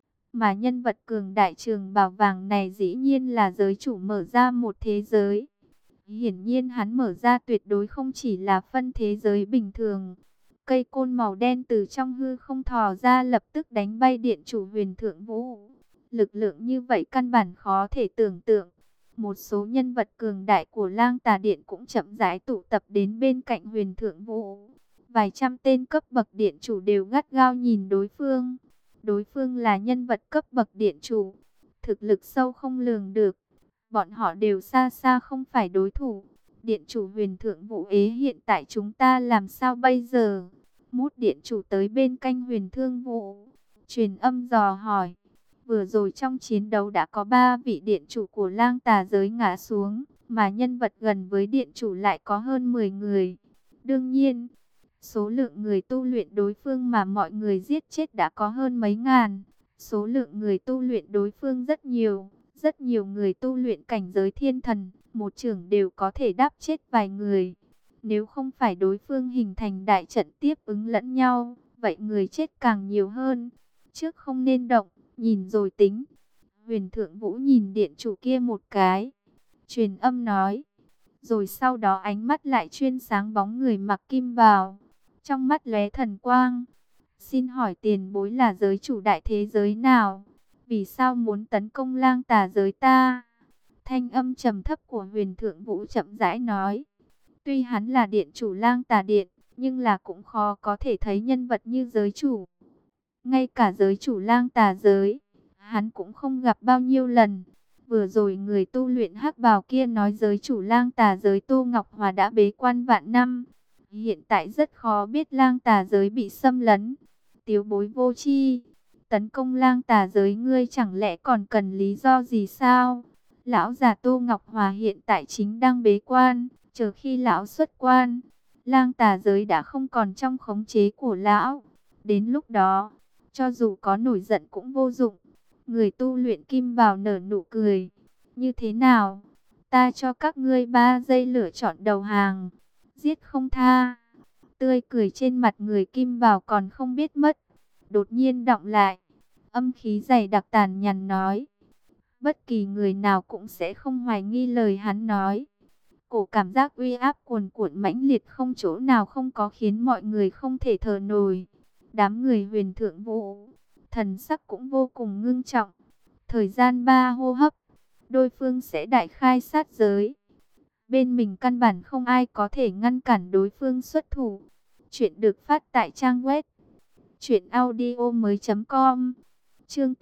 Mà nhân vật cường đại trường bào vàng này dĩ nhiên là giới chủ mở ra một thế giới. Hiển nhiên hắn mở ra tuyệt đối không chỉ là phân thế giới bình thường. Cây côn màu đen từ trong hư không thò ra lập tức đánh bay điện chủ Huyền Thượng Vũ. Lực lượng như vậy căn bản khó thể tưởng tượng. Một số nhân vật cường đại của Lang Tà Điện cũng chậm rãi tụ tập đến bên cạnh Huyền Thượng Vũ. Vài trăm tên cấp bậc điện chủ đều gắt gao nhìn đối phương. Đối phương là nhân vật cấp bậc điện chủ, thực lực sâu không lường được. Bọn họ đều xa xa không phải đối thủ. Điện chủ Huyền Thượng Vũ ế, hiện tại chúng ta làm sao bây giờ? Mút điện chủ tới bên cạnh Huyền Thượng Vũ, truyền âm dò hỏi. Vừa rồi trong chiến đấu đã có 3 vị điện chủ của Lang Tà giới ngã xuống, mà nhân vật gần với điện chủ lại có hơn 10 người. Đương nhiên, số lượng người tu luyện đối phương mà mọi người giết chết đã có hơn mấy ngàn. Số lượng người tu luyện đối phương rất nhiều. Rất nhiều người tu luyện cảnh giới thiên thần, một chưởng đều có thể đáp chết vài người. Nếu không phải đối phương hình thành đại trận tiếp ứng lẫn nhau, vậy người chết càng nhiều hơn. Trước không nên động, nhìn rồi tính. Huyền Thượng Vũ nhìn điện chủ kia một cái, truyền âm nói. Rồi sau đó ánh mắt lại chuyên sáng bóng người mặc kim bào, trong mắt lóe thần quang. Xin hỏi tiền bối là giới chủ đại thế giới nào? Vì sao muốn tấn công Lang Tà giới ta? Thanh âm trầm thấp của Huyền Thượng Vũ chậm rãi nói. Tuy hắn là điện chủ Lang Tà Điện, nhưng là cũng khó có thể thấy nhân vật như giới chủ. Ngay cả giới chủ Lang Tà giới, hắn cũng không gặp bao nhiêu lần. Vừa rồi người tu luyện hắc bào kia nói giới chủ lang tà giới Tô Ngọc Hòa đã bế quan vạn năm. Hiện tại rất khó biết lang tà giới bị xâm lấn. Tiếu bối vô tri, tấn công lang tà giới ngươi chẳng lẽ còn cần lý do gì sao? Lão già Tô Ngọc Hòa hiện tại chính đang bế quan, chờ khi lão xuất quan, lang tà giới đã không còn trong khống chế của lão. Đến lúc đó, cho dù có nổi giận cũng vô dụng. Người tu luyện kim bào nở nụ cười. Như thế nào? Ta cho các ngươi 3 giây lựa chọn đầu hàng. Giết không tha. Tươi cười trên mặt người kim bào còn không biết mất. Đột nhiên đọng lại. Âm khí dày đặc tàn nhàn nói. Bất kỳ người nào cũng sẽ không hoài nghi lời hắn nói. Cổ cảm giác uy áp cuồn cuộn mãnh liệt không chỗ nào không có khiến mọi người không thể thở nổi. Đám người Huyền Thượng Vũ, thần sắc cũng vô cùng ngưng trọng. Thời gian 3 hô hấp, đối phương sẽ đại khai sát giới. Bên mình căn bản không ai có thể ngăn cản đối phương xuất thủ. Chuyện được phát tại trang web truyệnaudiomoi.com. Chương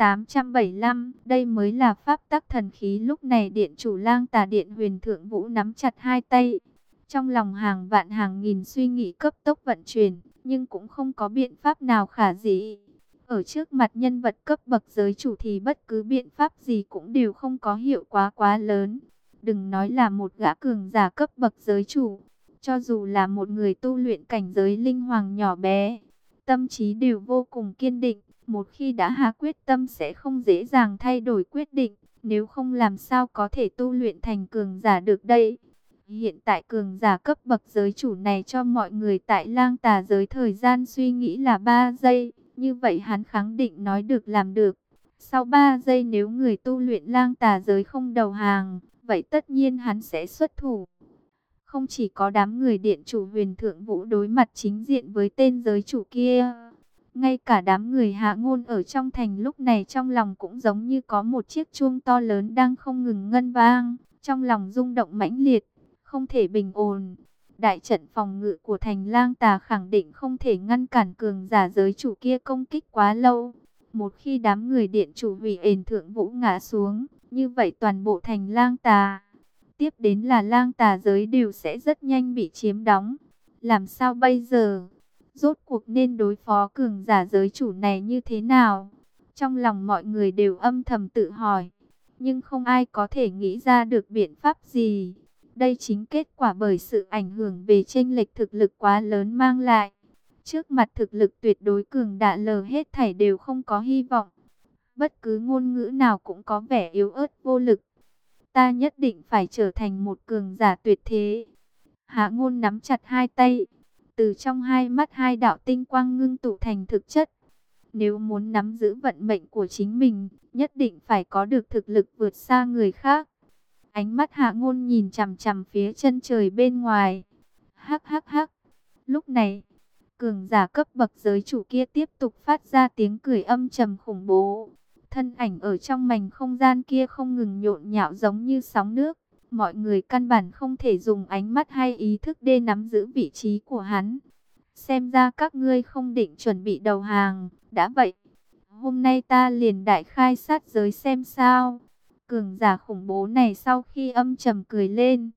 875, đây mới là pháp tắc thần khí. Lúc này điện chủ Lang Tà Điện Huyền Thượng Vũ nắm chặt hai tay. Trong lòng hàng vạn hàng nghìn suy nghĩ cấp tốc vận chuyển, nhưng cũng không có biện pháp nào khả dĩ. Ở trước mặt nhân vật cấp bậc giới chủ thì bất cứ biện pháp gì cũng đều không có hiệu quả quá lớn. Đừng nói là một gã cường giả cấp bậc giới chủ, cho dù là một người tu luyện cảnh giới linh hoàng nhỏ bé, tâm trí đều vô cùng kiên định. Một khi đã hạ quyết tâm sẽ không dễ dàng thay đổi quyết định, nếu không làm sao có thể tu luyện thành cường giả được đây. Hiện tại cường giả cấp bậc giới chủ này cho mọi người tại Lang Tà giới thời gian suy nghĩ là 3 giây, như vậy hắn khẳng định nói được làm được. Sau 3 giây nếu người tu luyện Lang Tà giới không đầu hàng, vậy tất nhiên hắn sẽ xuất thủ. Không chỉ có đám người điện chủ Huyền Thượng Vũ đối mặt chính diện với tên giới chủ kia, ngay cả đám người Hạ Ngôn ở trong thành lúc này trong lòng cũng giống như có một chiếc chuông to lớn đang không ngừng ngân vang, trong lòng rung động mãnh liệt, không thể bình ổn. Đại trận phòng ngự của thành Lang Tà khẳng định không thể ngăn cản cường giả giới chủ kia công kích quá lâu. Một khi đám người điện chủ Huyền Thượng Vũ ngã xuống, như vậy toàn bộ thành Lang Tà, tiếp đến là Lang Tà giới đều sẽ rất nhanh bị chiếm đóng. Làm sao bây giờ? Rốt cuộc nên đối phó cường giả giới chủ này như thế nào? Trong lòng mọi người đều âm thầm tự hỏi, nhưng không ai có thể nghĩ ra được biện pháp gì. Đây chính kết quả bởi sự ảnh hưởng về chênh lệch thực lực quá lớn mang lại. Trước mặt thực lực tuyệt đối cường đại lờ hết thảy đều không có hy vọng. Bất cứ ngôn ngữ nào cũng có vẻ yếu ớt vô lực. Ta nhất định phải trở thành một cường giả tuyệt thế. Hạ Ngôn nắm chặt hai tay. Từ trong hai mắt hai đạo tinh quang ngưng tụ thành thực chất. Nếu muốn nắm giữ vận mệnh của chính mình, nhất định phải có được thực lực vượt xa người khác. Ánh mắt Hạ Ngôn nhìn chằm chằm phía chân trời bên ngoài. Hắc hắc hắc. Lúc này, cường giả cấp bậc giới chủ kia tiếp tục phát ra tiếng cười âm trầm khủng bố. Thân ảnh ở trong mảnh không gian kia không ngừng nhộn nhạo giống như sóng nước. Mọi người căn bản không thể dùng ánh mắt hay ý thức để nắm giữ vị trí của hắn. Xem ra các ngươi không định chuẩn bị đầu hàng. Đã vậy, hôm nay ta liền đại khai sát giới xem sao. Cường giả khủng bố này sau khi âm trầm cười lên,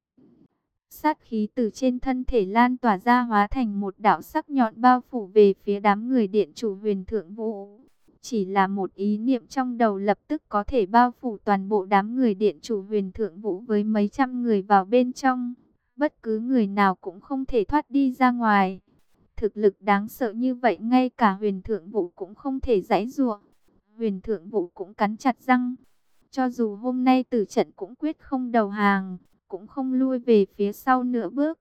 sát khí từ trên thân thể lan tỏa ra hóa thành một đạo sắc nhọn bao phủ về phía đám người điện chủ Huyền Thượng Vũ. Chỉ là một ý niệm trong đầu lập tức có thể bao phủ toàn bộ đám người điện chủ Huyền Thượng Vũ với mấy trăm người vào bên trong. Bất cứ người nào cũng không thể thoát đi ra ngoài. Thực lực đáng sợ như vậy ngay cả Huyền Thượng Vũ cũng không thể giãy giụa. Huyền Thượng Vũ cũng cắn chặt răng. Cho dù hôm nay tử trận cũng quyết không đầu hàng, cũng không lui về phía sau nửa bước.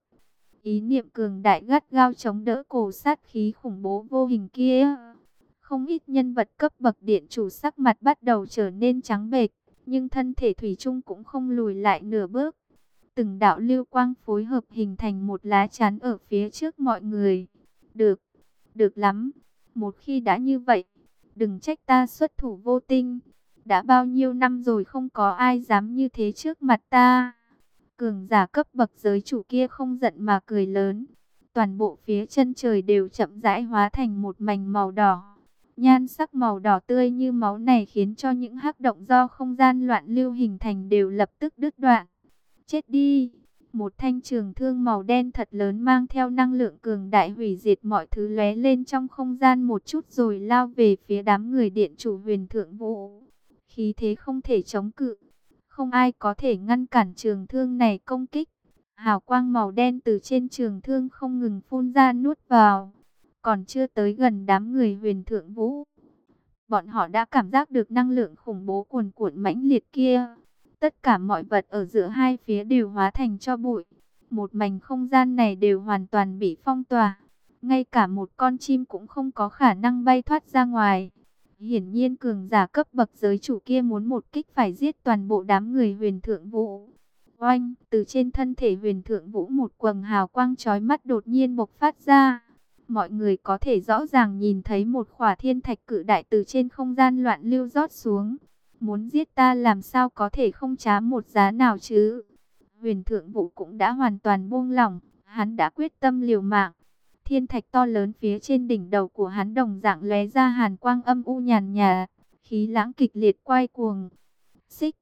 Ý niệm cường đại gắt gao chống đỡ cổ sát khí khủng bố vô hình kia. Không ít nhân vật cấp bậc điện chủ sắc mặt bắt đầu trở nên trắng bệch, nhưng thân thể thủy chung cũng không lùi lại nửa bước. Từng đạo lưu quang phối hợp hình thành một lá chắn ở phía trước mọi người. Được, được lắm. Một khi đã như vậy, đừng trách ta xuất thủ vô tình. Đã bao nhiêu năm rồi không có ai dám như thế trước mặt ta. Cường giả cấp bậc giới chủ kia không giận mà cười lớn. Toàn bộ phía chân trời đều chậm rãi hóa thành một mảnh màu đỏ. Nhan sắc màu đỏ tươi như máu này khiến cho những hắc động do không gian loạn lưu hình thành đều lập tức đứt đoạn. Chết đi! Một thanh trường thương màu đen thật lớn mang theo năng lượng cường đại hủy diệt mọi thứ lóe lên trong không gian một chút rồi lao về phía đám người điện chủ Huyền Thượng Vũ. Khí thế không thể chống cự, không ai có thể ngăn cản trường thương này công kích. Hào quang màu đen từ trên trường thương không ngừng phun ra nuốt vào. Còn chưa tới gần đám người Huyền Thượng Vũ, bọn họ đã cảm giác được năng lượng khủng bố cuồn cuộn mãnh liệt kia. Tất cả mọi vật ở giữa hai phía đều hóa thành tro bụi. Một mảnh không gian này đều hoàn toàn bị phong tỏa. Ngay cả một con chim cũng không có khả năng bay thoát ra ngoài. Hiển nhiên cường giả cấp bậc giới chủ kia muốn một kích phải giết toàn bộ đám người Huyền Thượng Vũ. Oanh, từ trên thân thể Huyền Thượng Vũ một quầng hào quang chói mắt đột nhiên bộc phát ra. Mọi người có thể rõ ràng nhìn thấy một khỏa thiên thạch cự đại từ trên không gian loạn lưu rót xuống. Muốn giết ta làm sao có thể không trả một giá nào chứ? Huyền Thượng Vũ cũng đã hoàn toàn buông lỏng, hắn đã quyết tâm liều mạng. Thiên thạch to lớn phía trên đỉnh đầu của hắn đồng dạng lóe ra hàn quang âm u nhàn nhạt, khí lãng kịch liệt quay cuồng. Xích,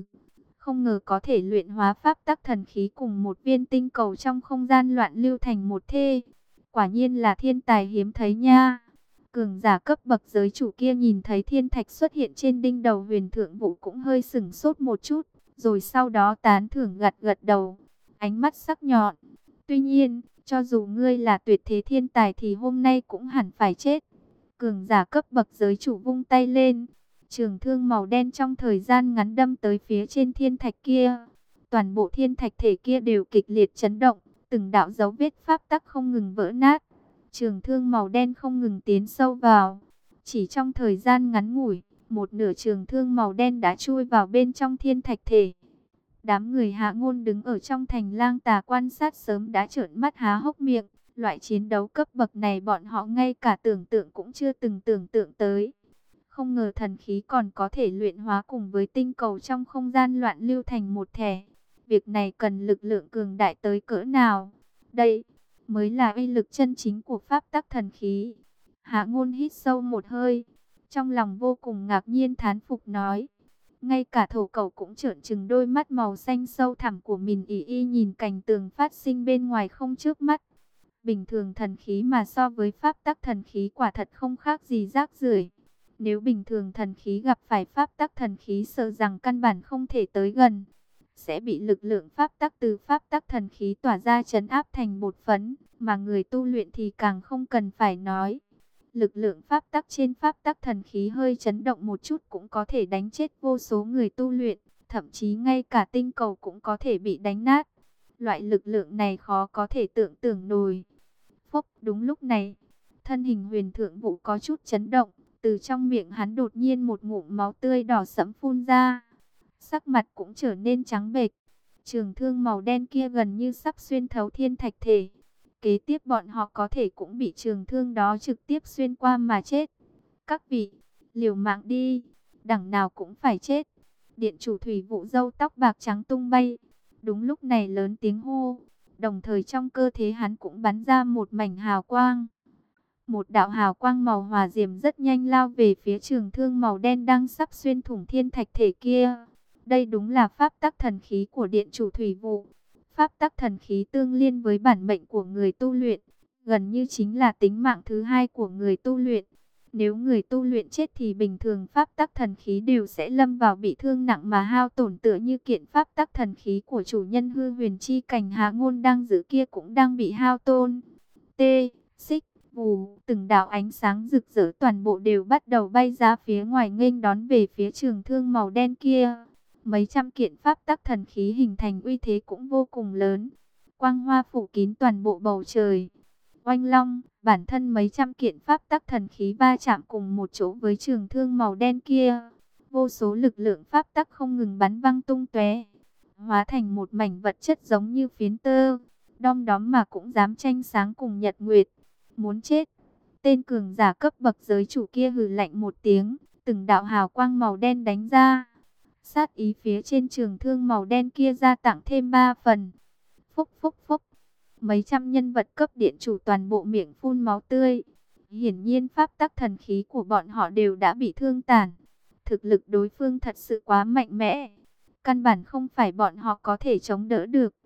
không ngờ có thể luyện hóa pháp tắc thần khí cùng một viên tinh cầu trong không gian loạn lưu thành một thể. Quả nhiên là thiên tài hiếm thấy nha. Cường giả cấp bậc giới chủ kia nhìn thấy thiên thạch xuất hiện trên đỉnh đầu Huyền Thượng Vũ cũng hơi sửng sốt một chút, rồi sau đó tán thưởng gật gật đầu, ánh mắt sắc nhọn. Tuy nhiên, cho dù ngươi là tuyệt thế thiên tài thì hôm nay cũng hẳn phải chết. Cường giả cấp bậc giới chủ vung tay lên, trường thương màu đen trong thời gian ngắn đâm tới phía trên thiên thạch kia. Toàn bộ thiên thạch thể kia đều kịch liệt chấn động, từng đạo dấu vết pháp tắc không ngừng vỡ nát. Trường thương màu đen không ngừng tiến sâu vào. Chỉ trong thời gian ngắn ngủi, một nửa trường thương màu đen đã chui vào bên trong thiên thạch thể. Đám người Hạ Ngôn đứng ở trong thành lang tà quan sát sớm đã trợn mắt há hốc miệng. Loại chiến đấu cấp bậc này bọn họ ngay cả tưởng tượng cũng chưa từng tưởng tượng tới. Không ngờ thần khí còn có thể luyện hóa cùng với tinh cầu trong không gian loạn lưu thành một thể. Việc này cần lực lượng cường đại tới cỡ nào? Đây mới là uy lực chân chính của pháp tắc thần khí. Hạ Ngôn hít sâu một hơi, trong lòng vô cùng ngạc nhiên thán phục nói. Ngay cả thổ cẩu cũng trợn trừng đôi mắt màu xanh sâu thẳm của mình ỉ y nhìn cảnh tường phát sinh bên ngoài không chớp mắt. Bình thường thần khí mà so với pháp tắc thần khí quả thật không khác gì rác rưởi. Nếu bình thường thần khí gặp phải pháp tắc thần khí sợ rằng căn bản không thể tới gần, sẽ bị lực lượng pháp tắc từ pháp tắc thần khí tỏa ra trấn áp thành bột phấn, mà người tu luyện thì càng không cần phải nói. Lực lượng pháp tắc trên pháp tắc thần khí hơi chấn động một chút cũng có thể đánh chết vô số người tu luyện, thậm chí ngay cả tinh cầu cũng có thể bị đánh nát. Loại lực lượng này khó có thể tưởng tượng nổi. Phốc, đúng lúc này, thân hình Huyền Thượng Vũ có chút chấn động, từ trong miệng hắn đột nhiên một ngụm máu tươi đỏ sẫm phun ra. Sắc mặt cũng trở nên trắng bệch. Trường thương màu đen kia gần như sắp xuyên thấu thiên thạch thể. Kế tiếp bọn họ có thể cũng bị trường thương đó trực tiếp xuyên qua mà chết. Các vị, liều mạng đi, đằng nào cũng phải chết. Điện chủ Thủy Vũ râu tóc bạc trắng tung bay. Đúng lúc này lớn tiếng hô, đồng thời trong cơ thể hắn cũng bắn ra một mảnh hào quang. Một đạo hào quang màu hòa diệm rất nhanh lao về phía trường thương màu đen đang sắp xuyên thủng thiên thạch thể kia. Đây đúng là pháp tắc thần khí của điện chủ Thủy Vũ. Pháp tắc thần khí tương liên với bản mệnh của người tu luyện, gần như chính là tính mạng thứ hai của người tu luyện. Nếu người tu luyện chết thì bình thường pháp tắc thần khí đều sẽ lâm vào bị thương nặng mà hao tổn, tựa như kiện pháp tắc thần khí của chủ nhân Hư Huyền Chi Cảnh Hạ Ngôn đang giữ kia cũng đang bị hao tổn. Xích, vù, từng đạo ánh sáng rực rỡ toàn bộ đều bắt đầu bay ra phía ngoài nghênh đón về phía trường thương màu đen kia. Mấy trăm kiện pháp tắc thần khí hình thành uy thế cũng vô cùng lớn. Quang hoa phủ kín toàn bộ bầu trời. Oanh long, bản thân mấy trăm kiện pháp tắc thần khí va chạm cùng một chỗ với trường thương màu đen kia. Vô số lực lượng pháp tắc không ngừng bắn văng tung tóe, hóa thành một mảnh vật chất giống như phiến tơ. Đom đóm mà cũng dám tranh sáng cùng nhật nguyệt. Muốn chết. Tên cường giả cấp bậc giới chủ kia hừ lạnh một tiếng, từng đạo hào quang màu đen đánh ra. Sát ý phía trên trường thương màu đen kia gia tăng thêm 3 phần. Phúc phúc phúc. Mấy trăm nhân vật cấp điện chủ toàn bộ miệng phun máu tươi. Hiển nhiên pháp tắc thần khí của bọn họ đều đã bị thương tàn. Thực lực đối phương thật sự quá mạnh mẽ. Căn bản không phải bọn họ có thể chống đỡ được.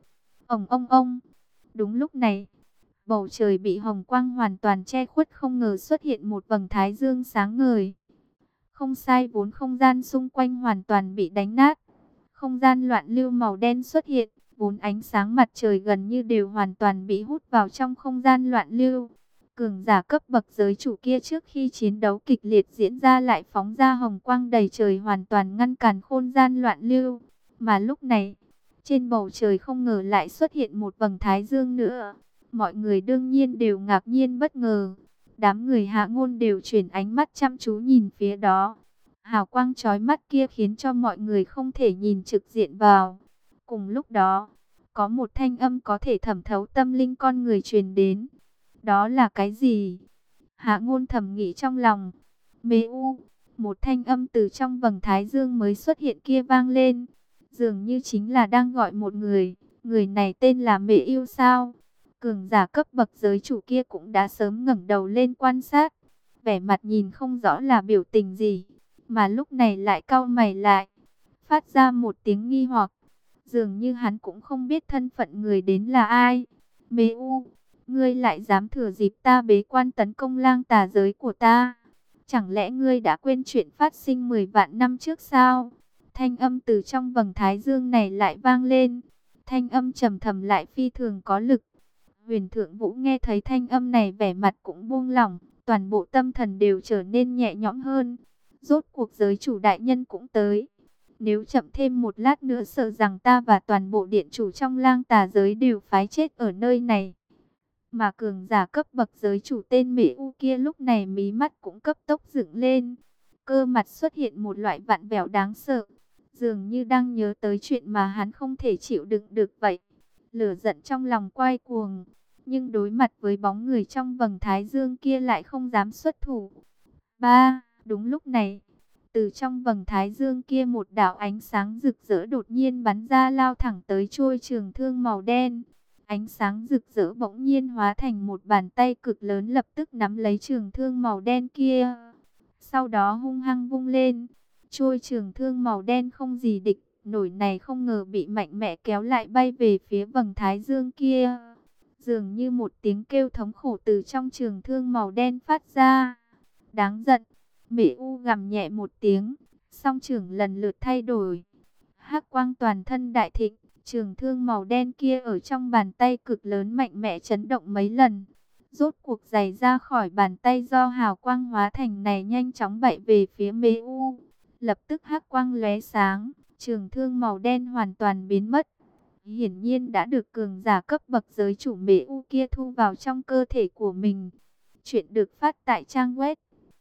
Ông. Đúng lúc này, bầu trời bị hồng quang hoàn toàn che khuất, không ngờ xuất hiện một vầng thái dương sáng ngời. Không sai, vốn không gian xung quanh hoàn toàn bị đánh nát. Không gian loạn lưu màu đen xuất hiện, vốn ánh sáng mặt trời gần như đều hoàn toàn bị hút vào trong không gian loạn lưu. Cường giả cấp bậc giới chủ kia trước khi chiến đấu kịch liệt diễn ra lại phóng ra hồng quang đầy trời, hoàn toàn ngăn cản không gian loạn lưu. Mà lúc này, trên bầu trời không ngờ lại xuất hiện một vầng thái dương nữa. Mọi người đương nhiên đều ngạc nhiên bất ngờ. Đám người Hạ Ngôn đều chuyển ánh mắt chăm chú nhìn phía đó. Hào quang chói mắt kia khiến cho mọi người không thể nhìn trực diện vào. Cùng lúc đó, có một thanh âm có thể thẩm thấu tâm linh con người truyền đến. Đó là cái gì? Hạ Ngôn thầm nghĩ trong lòng. Mê U, một thanh âm từ trong vầng thái dương mới xuất hiện kia vang lên. Dường như chính là đang gọi một người. Người này tên là Mê Yêu sao? Cường giả cấp bậc giới chủ kia cũng đã sớm ngẩng đầu lên quan sát. Vẻ mặt nhìn không rõ là biểu tình gì, mà lúc này lại cau mày lại, phát ra một tiếng nghi hoặc. Dường như hắn cũng không biết thân phận người đến là ai. Mê U, ngươi lại dám thừa dịp ta bế quan tấn công lang tà giới của ta? Chẳng lẽ ngươi đã quên chuyện phát sinh 10 vạn năm trước sao? Thanh âm từ trong vầng thái dương này lại vang lên. Thanh âm trầm thầm lại phi thường có lực. Huyền Thượng Vũ nghe thấy thanh âm này vẻ mặt cũng buông lỏng, toàn bộ tâm thần đều trở nên nhẹ nhõm hơn. Rốt cuộc giới chủ đại nhân cũng tới. Nếu chậm thêm một lát nữa sợ rằng ta và toàn bộ điện chủ trong lang tà giới đều phái chết ở nơi này. Mà cường giả cấp bậc giới chủ tên Mễ U kia lúc này mí mắt cũng cấp tốc dựng lên. Cơ mặt xuất hiện một loại vặn vẹo đáng sợ. Dường như đang nhớ tới chuyện mà hắn không thể chịu đựng được vậy. Lửa giận trong lòng quay cuồng. Nhưng đối mặt với bóng người trong vầng thái dương kia lại không dám xuất thủ. Đúng lúc này, từ trong vầng thái dương kia một đạo ánh sáng rực rỡ đột nhiên bắn ra, lao thẳng tới chuôi trường thương màu đen. Ánh sáng rực rỡ bỗng nhiên hóa thành một bàn tay cực lớn, lập tức nắm lấy trường thương màu đen kia. Sau đó hung hăng vung lên, chuôi trường thương màu đen không gì địch nổi này không ngờ bị mạnh mẽ kéo lại bay về phía vầng thái dương kia. Dường như một tiếng kêu thống khổ từ trong trường thương màu đen phát ra. Đáng giận, Mễ U gầm nhẹ một tiếng, song trưởng lần lượt thay đổi. Hắc quang toàn thân đại thịnh, trường thương màu đen kia ở trong bàn tay cực lớn mạnh mẽ chấn động mấy lần. Rốt cuộc giày ra khỏi bàn tay do hào quang hóa thành này nhanh chóng bậy về phía Mễ U. Lập tức hắc quang lóe sáng, trường thương màu đen hoàn toàn biến mất. Hiển nhiên đã được cường giả cấp bậc giới chủ Mễ U kia thu vào trong cơ thể của mình. Chuyện được phát tại trang web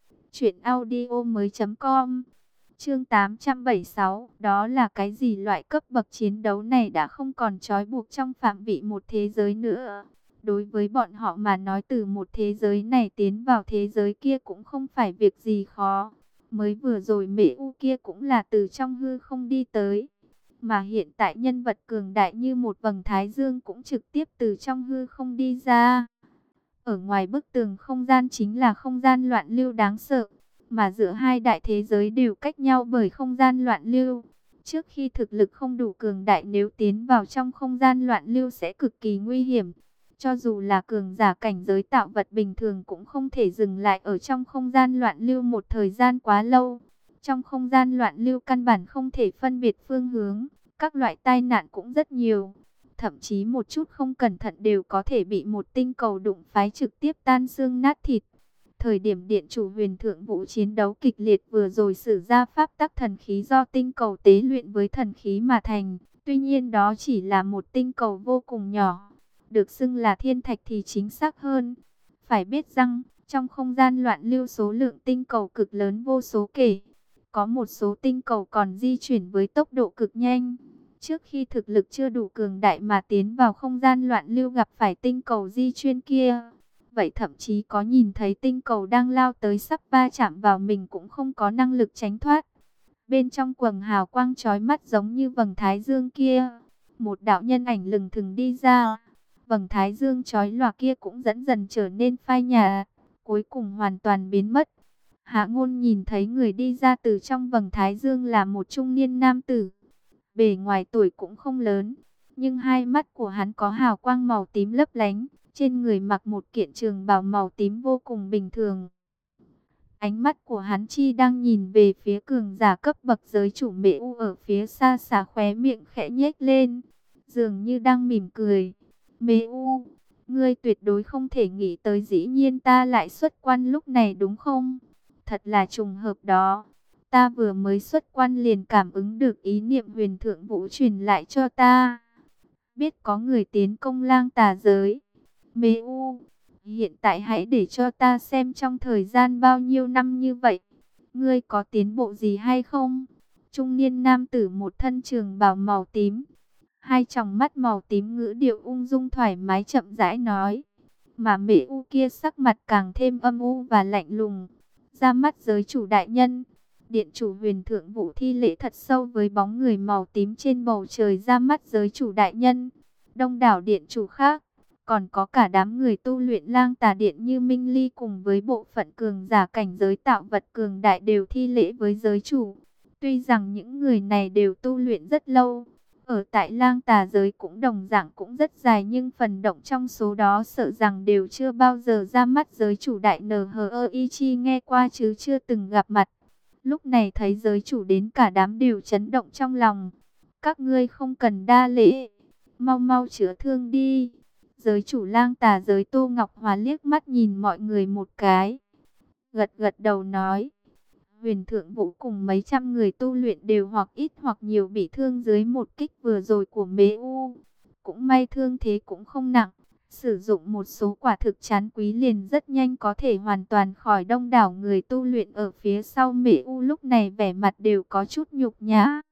truyệnaudiomoi.com. Chương 876, đó là cái gì? Loại cấp bậc chiến đấu này đã không còn trói buộc trong phạm vị một thế giới nữa. Đối với bọn họ mà nói, từ một thế giới này tiến vào thế giới kia cũng không phải việc gì khó. Mới vừa rồi Mễ U kia cũng là từ trong hư không đi tới. Mà hiện tại nhân vật cường đại như một vầng thái dương cũng trực tiếp từ trong hư không đi ra. Ở ngoài bức tường không gian chính là không gian loạn lưu đáng sợ. Mà giữa hai đại thế giới đều cách nhau bởi không gian loạn lưu. Trước khi thực lực không đủ cường đại, nếu tiến vào trong không gian loạn lưu sẽ cực kỳ nguy hiểm. Cho dù là cường giả cảnh giới tạo vật bình thường cũng không thể dừng lại ở trong không gian loạn lưu một thời gian quá lâu. Trong không gian loạn lưu căn bản không thể phân biệt phương hướng, các loại tai nạn cũng rất nhiều. Thậm chí một chút không cẩn thận đều có thể bị một tinh cầu đụng phái trực tiếp tan xương nát thịt. Thời điểm điện chủ Huyền Thượng Vũ chiến đấu kịch liệt vừa rồi sử ra pháp tắc thần khí do tinh cầu tế luyện với thần khí mà thành. Tuy nhiên đó chỉ là một tinh cầu vô cùng nhỏ, được xưng là thiên thạch thì chính xác hơn. Phải biết rằng, trong không gian loạn lưu số lượng tinh cầu cực lớn vô số kể. Có một số tinh cầu còn di chuyển với tốc độ cực nhanh. Trước khi thực lực chưa đủ cường đại mà tiến vào không gian loạn lưu gặp phải tinh cầu di chuyển kia, vậy thậm chí có nhìn thấy tinh cầu đang lao tới sắp va chạm vào mình cũng không có năng lực tránh thoát. Bên trong quầng hào quang chói mắt giống như vầng thái dương kia, một đạo nhân ảnh lừng thừng đi ra. Vầng thái dương chói lòa kia cũng dần dần trở nên phai nhạt, cuối cùng hoàn toàn biến mất. Hạ Ngôn nhìn thấy người đi ra từ trong vầng thái dương là một trung niên nam tử. Bề ngoài tuổi cũng không lớn, nhưng hai mắt của hắn có hào quang màu tím lấp lánh, trên người mặc một kiện trường bào màu tím vô cùng bình thường. Ánh mắt của hắn chi đang nhìn về phía cường giả cấp bậc giới chủ Mễ U ở phía xa xa, khóe miệng khẽ nhếch lên, dường như đang mỉm cười. Mễ U, ngươi tuyệt đối không thể nghĩ tới dĩ nhiên ta lại xuất quan lúc này đúng không? Thật là trùng hợp đó. Ta vừa mới xuất quan liền cảm ứng được ý niệm huyền thượng vũ truyền lại cho ta. Biết có người tiến công lang tà giới. Mê U, hiện tại hãy để cho ta xem trong thời gian bao nhiêu năm như vậy, ngươi có tiến bộ gì hay không? Trung niên nam tử một thân trường bào màu tím, hai tròng mắt màu tím, ngữ điệu ung dung thoải mái chậm rãi nói. Mà Mễ U kia sắc mặt càng thêm âm u và lạnh lùng. Ra mắt giới chủ đại nhân. Điện chủ huyền thượng vũ thi lễ thật sâu với bóng người màu tím trên bầu trời. Ra mắt giới chủ đại nhân. Đông đảo điện chủ khác, còn có cả đám người tu luyện lang tà điện như Minh Ly cùng với bộ phận cường giả cảnh giới tạo vật cường đại đều thi lễ với giới chủ. Tuy rằng những người này đều tu luyện rất lâu, ở tại lang tà giới cũng đồng dạng cũng rất dài, nhưng phần động trong số đó sợ rằng đều chưa bao giờ ra mắt giới chủ đại NHI, chi nghe qua chứ chưa từng gặp mặt. Lúc này thấy giới chủ đến, cả đám đều chấn động trong lòng. Các ngươi không cần đa lễ, mau mau chữa thương đi. Giới chủ lang tà giới Tô Ngọc Hòa liếc mắt nhìn mọi người một cái, gật gật đầu nói. Huyền thượng vũ cùng mấy trăm người tu luyện đều hoặc ít hoặc nhiều bị thương dưới một kích vừa rồi của Mễ U. Cũng may thương thế cũng không nặng. Sử dụng một số quả thực trán quý liền rất nhanh có thể hoàn toàn khỏi. Đông đảo người tu luyện ở phía sau Mễ U lúc này vẻ mặt đều có chút nhục nhã.